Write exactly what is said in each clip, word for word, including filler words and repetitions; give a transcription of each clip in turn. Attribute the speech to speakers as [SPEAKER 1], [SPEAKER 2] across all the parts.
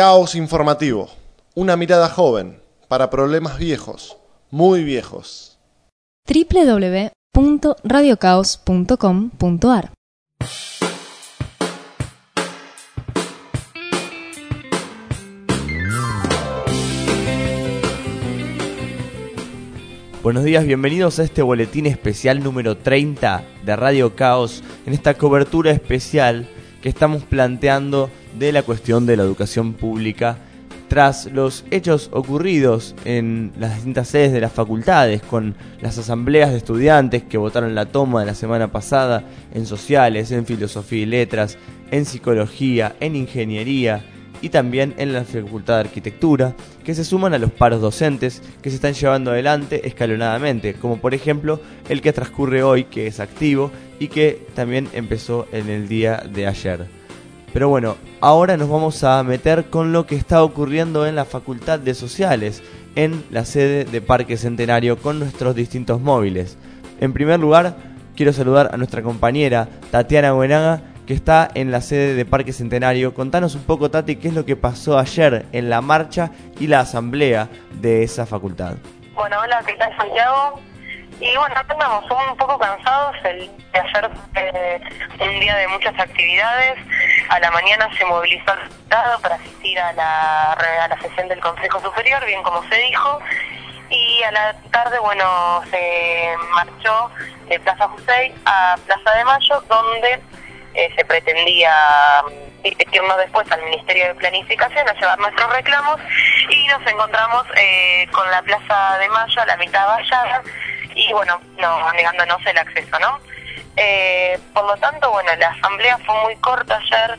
[SPEAKER 1] Caos informativo, una mirada joven para problemas viejos, muy viejos.
[SPEAKER 2] doble u doble u doble u punto radio caos punto com punto a r
[SPEAKER 3] Buenos días, bienvenidos a este boletín especial número treinta de Radio Caos, en esta cobertura especial que estamos planteando de la cuestión de la educación pública tras los hechos ocurridos en las distintas sedes de las facultades, con las asambleas de estudiantes que votaron la toma de la semana pasada en sociales, en filosofía y letras, en psicología, en ingeniería y también en la Facultad de Arquitectura, que se suman a los paros docentes que se están llevando adelante escalonadamente, como por ejemplo el que transcurre hoy, que es activo y que también empezó en el día de ayer. Pero bueno, ahora nos vamos a meter con lo que está ocurriendo en la Facultad de Sociales, en la sede de Parque Centenario, con nuestros distintos móviles. En primer lugar, quiero saludar a nuestra compañera Tatiana Buenaga, que está en la sede de Parque Centenario. Contanos un poco, Tati, qué es lo que pasó ayer en la marcha y la asamblea de esa facultad.
[SPEAKER 4] Bueno, hola, ¿qué tal, Santiago? Y bueno, andamos un poco cansados. El de ayer eh, un día de muchas actividades. A la mañana se movilizó el Estado para asistir a la, a la sesión del Consejo Superior, bien como se dijo. Y a la tarde, bueno, se marchó de Plaza Jusey a Plaza de Mayo, donde Eh, se pretendía dirigirnos después al Ministerio de Planificación a llevar nuestros reclamos, y nos encontramos eh, con la Plaza de Mayo a la mitad vallada y bueno, no, negándonos el acceso, ¿no? Eh, por lo tanto, bueno, la asamblea fue muy corta ayer.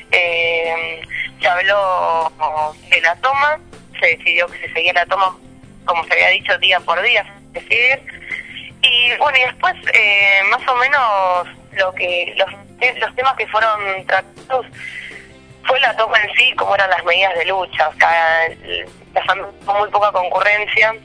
[SPEAKER 4] eh, se habló de la toma, se decidió que se seguía la toma, como se había dicho, día por día, se sigue. Y bueno, y después eh, más o menos lo que los los temas que fueron tratados fue la toma en sí, como eran las medidas de lucha. O sea, la asamblea tuvo muy poca concurrencia.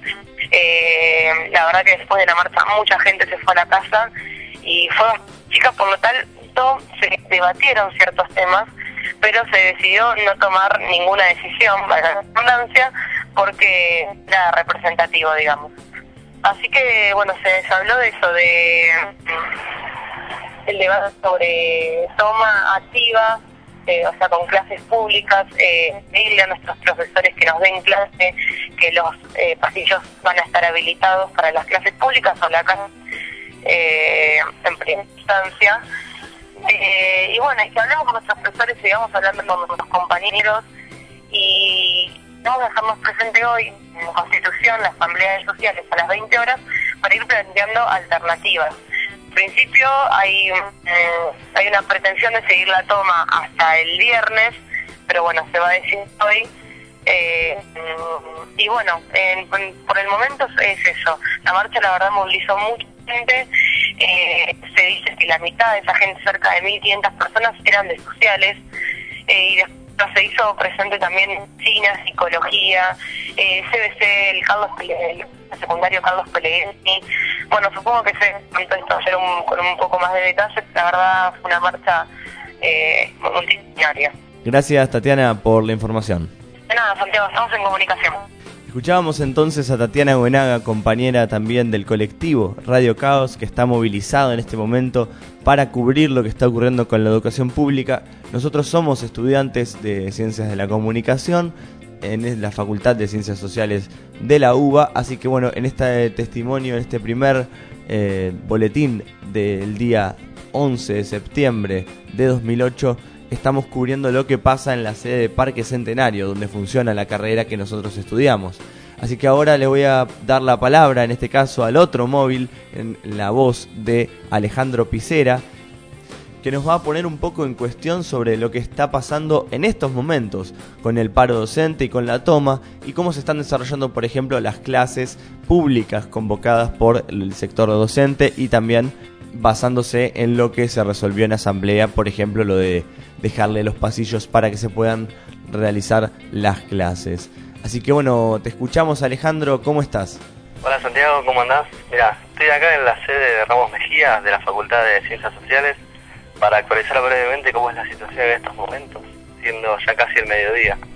[SPEAKER 4] Eh, la verdad que después de la marcha mucha gente se fue a la casa y fue chica, por lo tanto se debatieron ciertos temas, pero se decidió no tomar ninguna decisión, para la redundancia, porque era representativo, digamos. Así que bueno, se, se habló de eso, de el debate sobre toma activa, eh, o sea, con clases públicas, eh, pedirle a nuestros profesores que nos den clase, que los eh, pasillos van a estar habilitados para las clases públicas o la casa eh, en primera instancia. Eh, y bueno, es que hablamos con nuestros profesores, sigamos hablando con nuestros compañeros, y vamos a dejarnos presente hoy en Constitución, la Asamblea de Sociales, a las veinte horas, para ir planteando alternativas. En principio hay eh, hay una pretensión de seguir la toma hasta el viernes, pero bueno, se va a decir hoy. Eh, y bueno, en, en, por el momento es eso. La marcha, la verdad, movilizó mucha gente. Eh, se dice que la mitad de esa gente, cerca de mil quinientas personas, eran de sociales. Eh, y después se hizo presente también medicina, psicología, eh, C B C, el Carlos Pellegrini, el secundario Carlos Pellegrini. Bueno, supongo que se contó esto ayer un, con un poco más de detalle. La verdad fue una marcha eh, multitudinaria.
[SPEAKER 3] Gracias, Tatiana, por la información.
[SPEAKER 4] De nada, Santiago, estamos en comunicación.
[SPEAKER 3] Escuchábamos entonces a Tatiana Buenaga, compañera también del colectivo Radio Caos, que está movilizado en este momento para cubrir lo que está ocurriendo con la educación pública. Nosotros somos estudiantes de Ciencias de la Comunicación en la Facultad de Ciencias Sociales de la U B A, así que bueno, en este testimonio, en este primer eh, boletín del día once de septiembre de dos mil ocho, estamos cubriendo lo que pasa en la sede de Parque Centenario, donde funciona la carrera que nosotros estudiamos. Así que ahora le voy a dar la palabra, en este caso al otro móvil, en la voz de Alejandro Picera, que nos va a poner un poco en cuestión sobre lo que está pasando en estos momentos con el paro docente y con la toma, y cómo se están desarrollando, por ejemplo, las clases públicas convocadas por el sector docente, y también basándose en lo que se resolvió en asamblea, por ejemplo, lo de dejarle los pasillos para que se puedan realizar las clases. Así que bueno, te escuchamos, Alejandro, ¿cómo estás?
[SPEAKER 5] Hola, Santiago, ¿cómo andás? Mirá, estoy acá en la sede de Ramos Mejía de la Facultad de Ciencias Sociales para actualizar brevemente cómo es la situación en estos momentos, siendo ya casi el mediodía.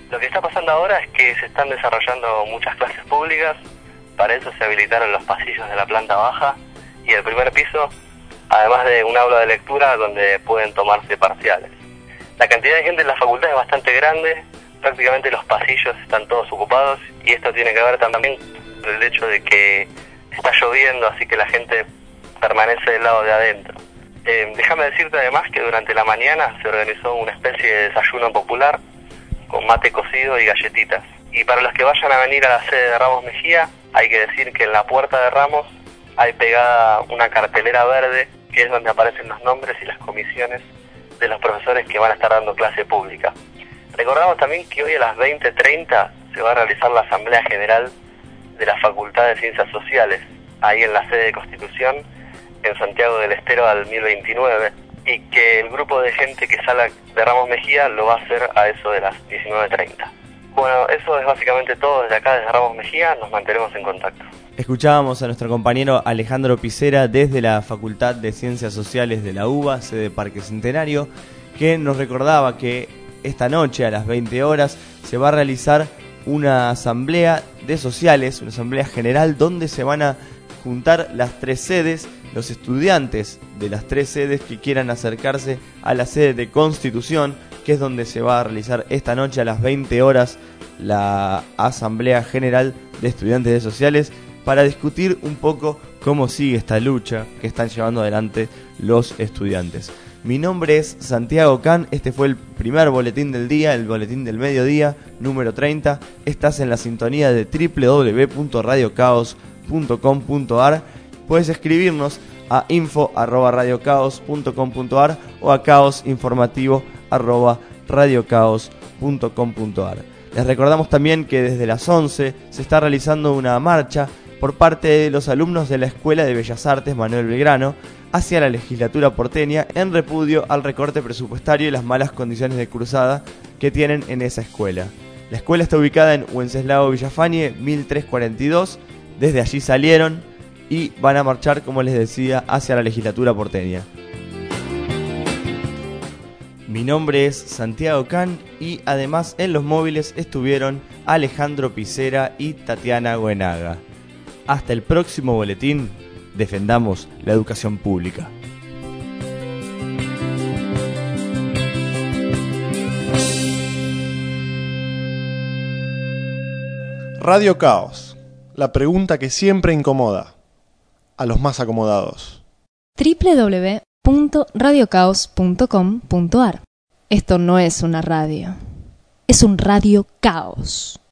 [SPEAKER 5] Lo que está pasando ahora es que se están desarrollando muchas clases públicas. Para eso se habilitaron los pasillos de la planta baja y el primer piso, además de un aula de lectura donde pueden tomarse parciales. La cantidad de gente en la facultad es bastante grande, prácticamente los pasillos están todos ocupados, y esto tiene que ver también con el hecho de que está lloviendo, así que la gente permanece del lado de adentro. Eh, déjame decirte además que durante la mañana se organizó una especie de desayuno popular con mate cocido y galletitas. Y para los que vayan a venir a la sede de Ramos Mejía, hay que decir que en la puerta de Ramos hay pegada una cartelera verde, que es donde aparecen los nombres y las comisiones de los profesores que van a estar dando clase pública. Recordamos también que hoy a las veinte treinta se va a realizar la Asamblea General de la Facultad de Ciencias Sociales, ahí en la sede de Constitución, en Santiago del Estero al mil veintinueve, y que el grupo de gente que sale de Ramos Mejía lo va a hacer a eso de las diecinueve treinta. Bueno, eso es básicamente todo desde acá, desde Ramos Mejía. Nos mantenemos en contacto.
[SPEAKER 3] Escuchábamos a nuestro compañero Alejandro Picera desde la Facultad de Ciencias Sociales de la UBA, sede Parque Centenario, que nos recordaba que esta noche a las veinte horas se va a realizar una asamblea de sociales, una asamblea general donde se van a juntar las tres sedes, los estudiantes de las tres sedes que quieran acercarse a la sede de Constitución, que es donde se va a realizar esta noche a las veinte horas la Asamblea General de Estudiantes de Sociales, para discutir un poco cómo sigue esta lucha que están llevando adelante los estudiantes. Mi nombre es Santiago Can, este fue el primer boletín del día, el boletín del mediodía, número treinta. Estás en la sintonía de doble u doble u doble u punto radio caos punto com punto a r. Puedes escribirnos a info arroba radio caos punto com punto a r o a caosinformativo arroba radio caos punto com punto a r. Les recordamos también que desde las once se está realizando una marcha por parte de los alumnos de la Escuela de Bellas Artes Manuel Belgrano hacia la legislatura porteña en repudio al recorte presupuestario y las malas condiciones de cursada que tienen en esa escuela. La escuela está ubicada en Wenceslao Villafañe mil trescientos cuarenta y dos, desde allí salieron y van a marchar, como les decía, hacia la legislatura porteña. Mi nombre es Santiago Can y además en los móviles estuvieron Alejandro Picera y Tatiana Goenaga. Hasta el próximo boletín, defendamos la educación pública.
[SPEAKER 1] Radio Caos, la pregunta que siempre incomoda a los más acomodados.
[SPEAKER 2] doble u doble u doble u punto radio caos punto com punto a r. Esto no es una radio, es un radio caos.